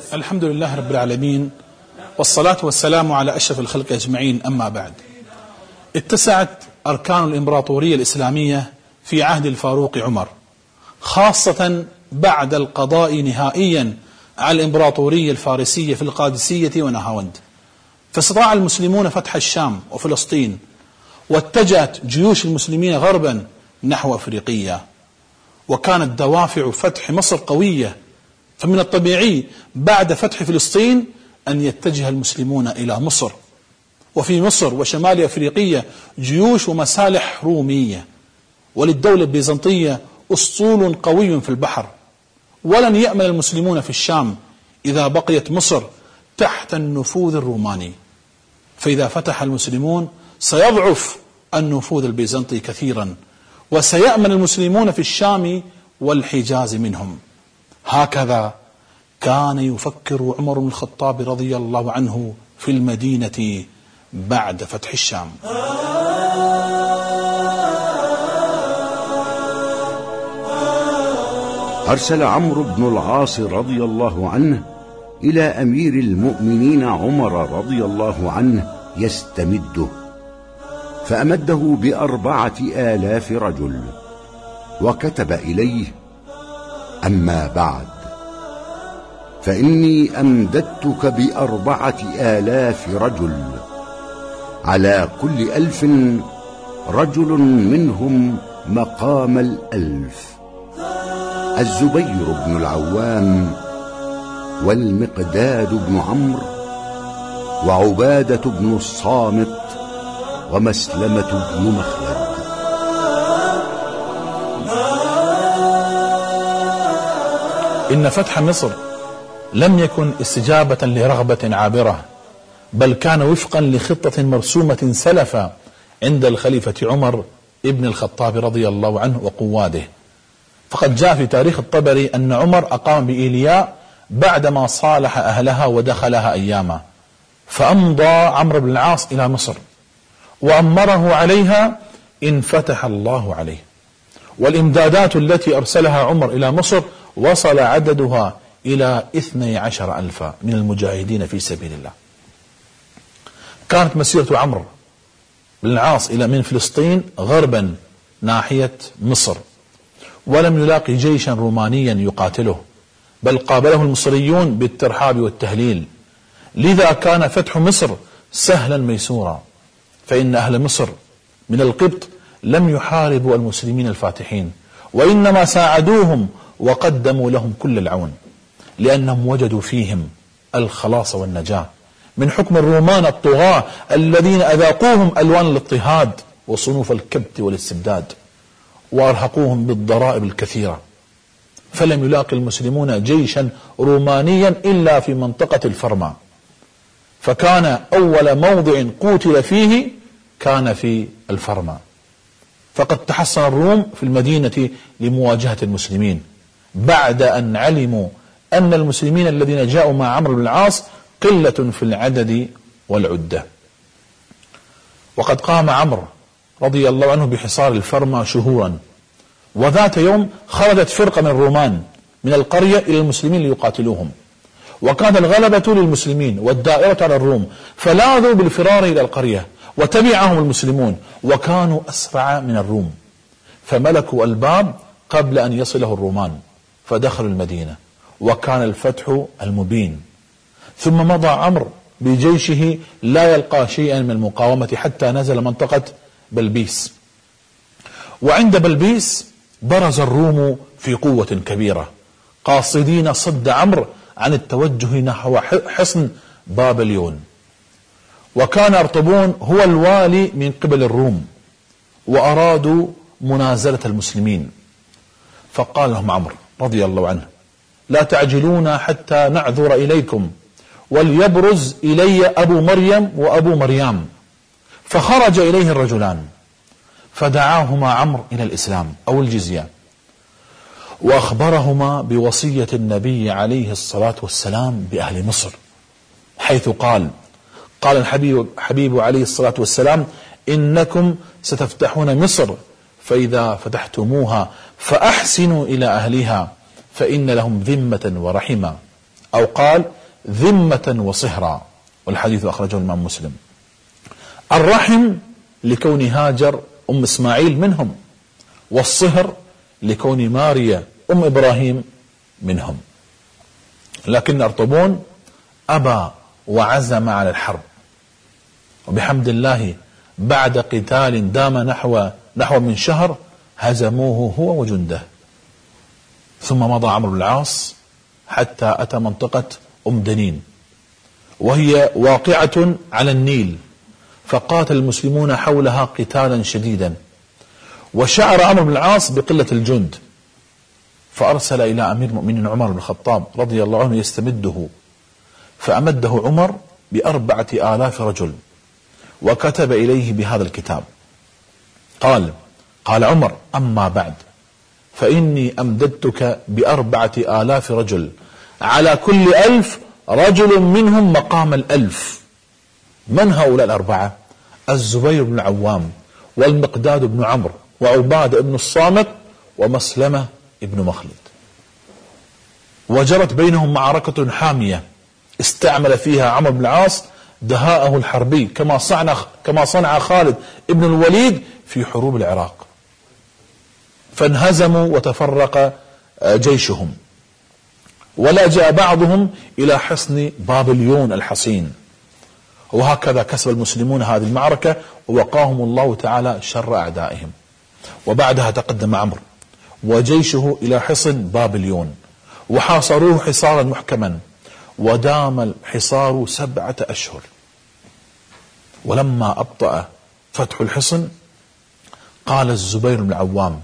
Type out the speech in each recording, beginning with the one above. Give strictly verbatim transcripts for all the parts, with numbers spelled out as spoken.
الحمد لله رب العالمين، والصلاة والسلام على أشرف الخلق أجمعين، أما بعد. اتسعت أركان الإمبراطورية الإسلامية في عهد الفاروق عمر، خاصة بعد القضاء نهائيا على الإمبراطورية الفارسية في القادسية ونهاوند، فاستطاع المسلمون فتح الشام وفلسطين، واتجهت جيوش المسلمين غربا نحو أفريقيا، وكانت دوافع فتح مصر قوية، فمن الطبيعي بعد فتح فلسطين أن يتجه المسلمون إلى مصر، وفي مصر وشمال أفريقيا جيوش ومسالح رومية، وللدولة البيزنطية أسطول قوي في البحر، ولن يأمن المسلمون في الشام إذا بقيت مصر تحت النفوذ الروماني، فإذا فتح المسلمون سيضعف النفوذ البيزنطي كثيرا، وسيأمن المسلمون في الشام والحجاز منهم. هكذا كان يفكر عمر بن الخطاب رضي الله عنه في المدينة بعد فتح الشام. أرسل عمرو بن العاص رضي الله عنه إلى أمير المؤمنين عمر رضي الله عنه يستمده، فأمده بأربعة آلاف رجل، وكتب إليه: أما بعد، فإني أمددتك بأربعة آلاف رجل، على كل ألف رجل منهم مقام الألف: الزبير بن العوام، والمقداد بن عمرو، وعبادة بن الصامت، ومسلمة بن مخلد. إن فتح مصر لم يكن استجابة لرغبة عابرة، بل كان وفقا لخطة مرسومة سلفا عند الخليفة عمر ابن الخطاب رضي الله عنه وقواده. فقد جاء في تاريخ الطبري أن عمر أقام بإيلياء بعدما صالح أهلها ودخلها أياما، فأمضى عمرو بن العاص إلى مصر وأمره عليها إن فتح الله عليه. والإمدادات التي أرسلها عمر إلى مصر وصل عددها إلى اثني عشر ألفا من المجاهدين في سبيل الله. كانت مسيرة عمرو بن العاص إلى من فلسطين غربا ناحية مصر، ولم يلاقي جيشا رومانيا يقاتله، بل قابله المصريون بالترحاب والتهليل. لذا كان فتح مصر سهلا ميسورا، فإن أهل مصر من القبط لم يحاربوا المسلمين الفاتحين، وإنما ساعدوهم وقدموا لهم كل العون، لأنهم وجدوا فيهم الخلاص والنجاة من حكم الرومان الطغاة الذين أذاقوهم ألوان الاضطهاد وصنوف الكبت والاستبداد، وأرهقوهم بالضرائب الكثيرة. فلم يلاقي المسلمون جيشا رومانيا إلا في منطقة الفرما، فكان أول موضع قوتل فيه كان في الفرما. فقد تحصن الروم في المدينة لمواجهة المسلمين بعد أن علموا أن المسلمين الذين جاءوا مع عمرو بن العاص قلة في العدد والعدة. وقد قام عمرو رضي الله عنه بحصار الفرما شهورا، وذات يوم خرجت فرقة من الرومان من القرية إلى المسلمين ليقاتلوهم، وكان الغلبة للمسلمين والدائرة على الروم، فلاذوا بالفرار إلى القرية وتبعهم المسلمون، وكانوا أسرع من الروم، فملكوا الباب قبل أن يصله الرومان، فدخلوا المدينة، وكان الفتح المبين. ثم مضى عمرو بجيشه لا يلقى شيئا من المقاومة حتى نزل منطقة بلبيس، وعند بلبيس برز الروم في قوة كبيرة قاصدين صد عمرو عن التوجه نحو حصن بابليون. وكان أرطبون هو الوالي من قبل الروم، وأرادوا منازلة المسلمين، فقال لهم عمرو رضي الله عنه: لا تعجلون حتى نعذر إليكم، وليبرز إلي أبو مريم وأبو مريم. فخرج إليه الرجلان فدعاهما عمرو إلى الإسلام أو الجزية، وأخبرهما بوصية النبي عليه الصلاة والسلام بأهل مصر، حيث قال قال الحبيب حبيب عليه الصلاة والسلام: إنكم ستفتحون مصر، فإذا فتحتموها فأحسنوا إلى أهلها، فإن لهم ذمة ورحمة. أو قال ذمة وصهرا، والحديث أخرجه الإمام مسلم. الرحم لكون هاجر أم إسماعيل منهم، والصهر لكون ماريا أم إبراهيم منهم. لكن أرطبون أبى وعزم على الحرب، وبحمد الله بعد قتال دام نحو نحو من شهر هزموه هو وجنده. ثم مضى عمرو بن العاص حتى أتى منطقة أم دنين، وهي واقعة على النيل، فقاتل المسلمون حولها قتالا شديدا، وشعر عمرو بن العاص بقلة الجند، فأرسل إلى أمير المؤمنين عمر بن الخطاب رضي الله عنه يستمده، فأمده عمر بأربعة آلاف رجل، وكتب إليه بهذا الكتاب. قال قال عمر: أما بعد، فإني أمددتك بأربعة آلاف رجل، على كل ألف رجل منهم مقام الألف. من هؤلاء الأربعة؟ الزبير بن العوام، والمقداد بن عمرو، وعبادة بن الصامت، ومسلمة بن مخلد. وجرت بينهم معركة حامية استعمل فيها عمرو بن العاص دهاءه الحربي، كما صنع كما صنع خالد بن الوليد في حروب العراق، فانهزموا وتفرق جيشهم، ولجأ بعضهم إلى حصن بابليون الحصين. وهكذا كسب المسلمون هذه المعركة، ووقاهم الله تعالى شر أعدائهم. وبعدها تقدم عمرو وجيشه إلى حصن بابليون، وحاصروه حصارا محكما، ودام الحصار سبعة أشهر. ولما أبطأ فتح الحصن قال الزبير بن العوام: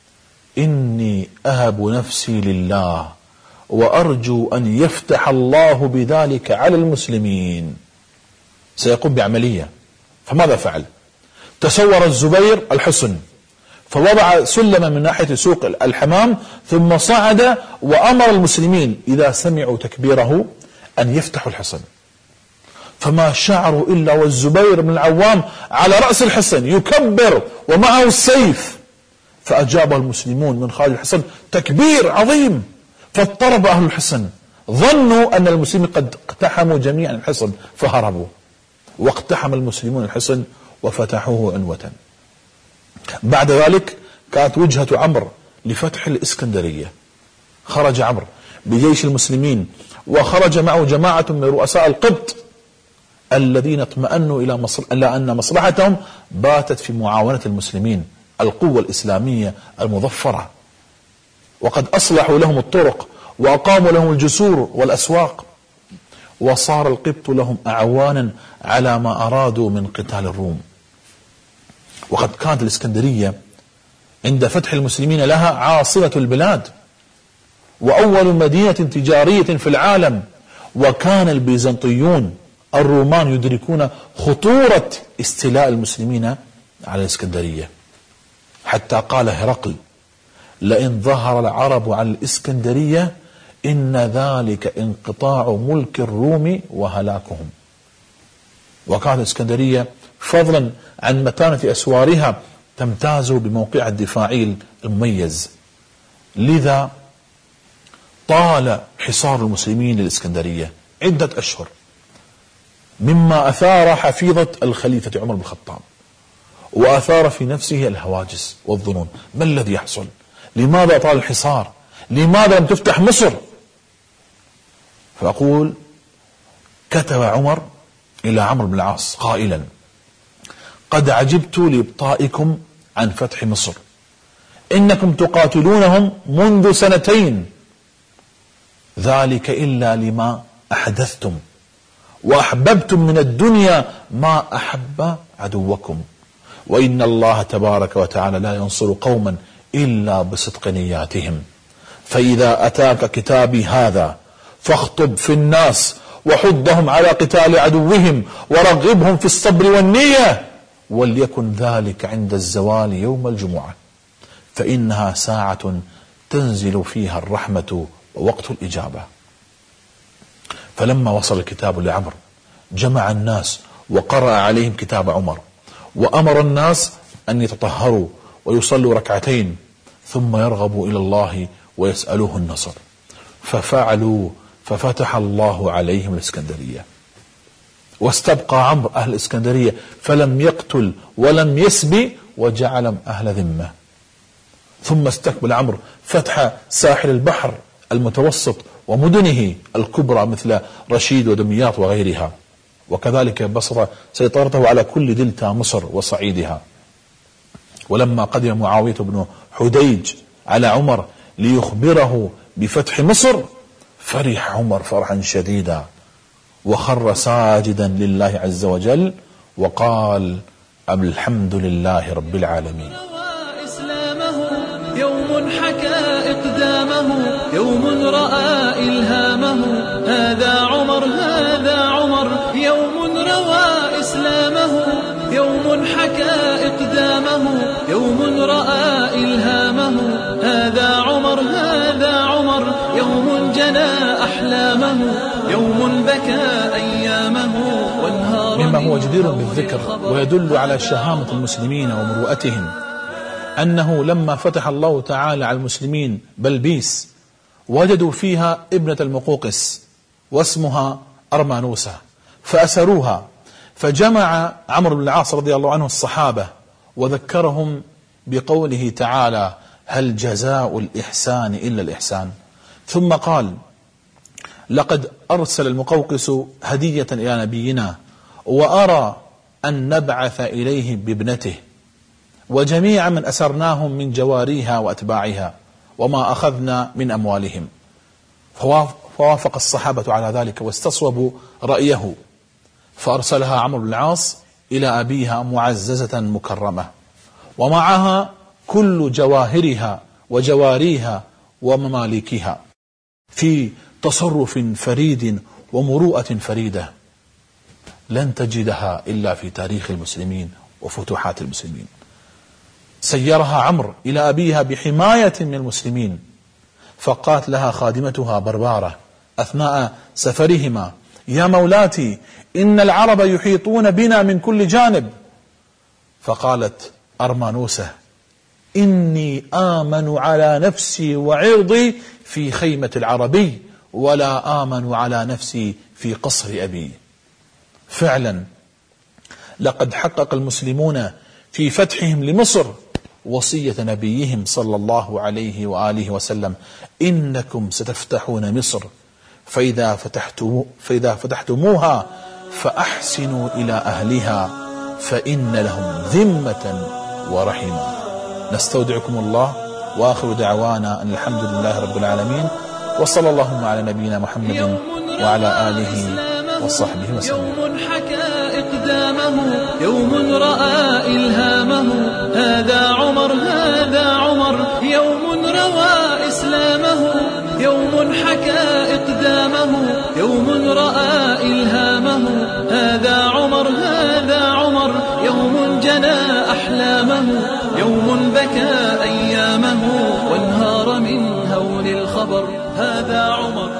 إني أهب نفسي لله، وأرجو أن يفتح الله بذلك على المسلمين. سيقوم بعملية. فماذا فعل؟ تسور الزبير الحصن، فوضع سلما من ناحية سوق الحمام، ثم صعد وأمر المسلمين إذا سمعوا تكبيره أن يفتحوا الحصن. فما شعروا إلا والزبير بن العوام على رأس الحصن يكبر ومعه السيف، فأجاب المسلمون من خارج الحصن تكبير عظيم، فاضطرب أهل الحصن، ظنوا أن المسلمين قد اقتحموا جميعا الحصن فهربوا، واقتحم المسلمون الحصن وفتحوه عنوة. بعد ذلك كانت وجهة عمرو لفتح الإسكندرية. خرج عمرو بجيش المسلمين، وخرج معه جماعة من رؤساء القبط الذين اطمأنوا إلى مصر... إلى أن مصلحتهم باتت في معاونة المسلمين، القوة الإسلامية المظفرة، وقد أصلحوا لهم الطرق وأقاموا لهم الجسور والأسواق، وصار القبط لهم أعوانا على ما أرادوا من قتال الروم. وقد كانت الإسكندرية عند فتح المسلمين لها عاصمة البلاد، وأول مدينة تجارية في العالم. وكان البيزنطيون الرومان يدركون خطورة استيلاء المسلمين على الإسكندرية، حتى قال هرقل: لئن ظهر العرب على الإسكندرية إن ذلك انقطاع ملك الروم وهلاكهم. وكانت الإسكندرية فضلا عن متانة أسوارها تمتاز بموقعها الدفاعي المميز، لذا طال حصار المسلمين للإسكندرية عدة أشهر، مما أثار حفيظة الخليفة عمر بن الخطاب، وأثار في نفسه الهواجس والظنون: ما الذي يحصل؟ لماذا طال الحصار؟ لماذا لم تفتح مصر؟ فأقول: كتب عمر إلى عمرو بن العاص قائلا: قد عجبت لإبطائكم عن فتح مصر، إنكم تقاتلونهم منذ سنتين، ذلك إلا لما أحدثتم، وأحببتم من الدنيا ما أحب عدوكم، وإن الله تبارك وتعالى لا ينصر قوما إلا بصدق نياتهم، فإذا أتاك كتابي هذا فاخطب في الناس وحضهم على قتال عدوهم ورغبهم في الصبر والنية، وليكن ذلك عند الزوال يوم الجمعة، فإنها ساعة تنزل فيها الرحمة ووقت الإجابة. فلما وصل الكتاب لعمر جمع الناس وقرأ عليهم كتاب عمر، وأمر الناس أن يتطهروا ويصلوا ركعتين ثم يرغبوا إلى الله ويسألوه النصر، ففعلوا ففتح الله عليهم الإسكندرية، واستبقى عمرو أهل الإسكندرية فلم يقتل ولم يسبي وجعلهم أهل ذمة. ثم استكمل عمرو فتح ساحل البحر المتوسط ومدنه الكبرى مثل رشيد ودمياط وغيرها، وكذلك بصر سيطرته على كل دلتا مصر وصعيدها. ولما قدم معاوية بن حديج على عمر ليخبره بفتح مصر فرح عمر فرحا شديدا وخر ساجدا لله عز وجل وقال الحمد لله رب العالمين. يوم حكى إقدامه، يوم رأى إلهامه، هذا عمر هذا عمر، يوم روى إسلامه، يوم حكى إقدامه، يوم رأى إلهامه، هذا عمر هذا عمر، يوم جنى أحلامه، يوم بكى أيامه وانهار. مما هو جدير بالذكر ويدل على شهامة المسلمين ومروءتهم أنه لما فتح الله تعالى على المسلمين بلبيس وجدوا فيها ابنة المقوقس واسمها أرمانوسة فأسروها، فجمع عمرو بن العاص رضي الله عنه الصحابة وذكرهم بقوله تعالى هل جزاء الإحسان إلا الإحسان، ثم قال لقد أرسل المقوقس هدية إلى نبينا وأرى أن نبعث إليه بابنته وجميع من أسرناهم من جواريها وأتباعها وما أخذنا من أموالهم. فوافق الصحابة على ذلك واستصوبوا رأيه، فأرسلها عمرو بن العاص إلى أبيها معززة مكرمة ومعها كل جواهرها وجواريها ومماليكها في تصرف فريد ومروءة فريدة لن تجدها إلا في تاريخ المسلمين وفتوحات المسلمين. سيرها عمرو إلى أبيها بحماية من المسلمين، فقالت لها خادمتها بربارة أثناء سفرهما يا مولاتي إن العرب يحيطون بنا من كل جانب، فقالت أرمانوسة إني آمن على نفسي وعرضي في خيمة العربي ولا آمن على نفسي في قصر أبي. فعلا لقد حقق المسلمون في فتحهم لمصر وصية نبيهم صلى الله عليه وآله وسلم إنكم ستفتحون مصر فإذا, فتحتم فإذا فتحتموها فأحسنوا إلى أهلها فإن لهم ذمة ورحمة. نستودعكم الله وآخر دعوانا أن الحمد لله رب العالمين، وصلى اللهم على نبينا محمد وعلى آله وصحبه وسلم. يوم حكى إقدامه، يوم رأى إلهامه، هذا عمر هذا عمر، يوم روى إسلامه، يوم حكى إقدامه، يوم رأى إلهامه، هذا عمر هذا عمر، يوم جنى أحلامه، يوم بكى أيامه وانهار من هول الخبر، هذا عمر.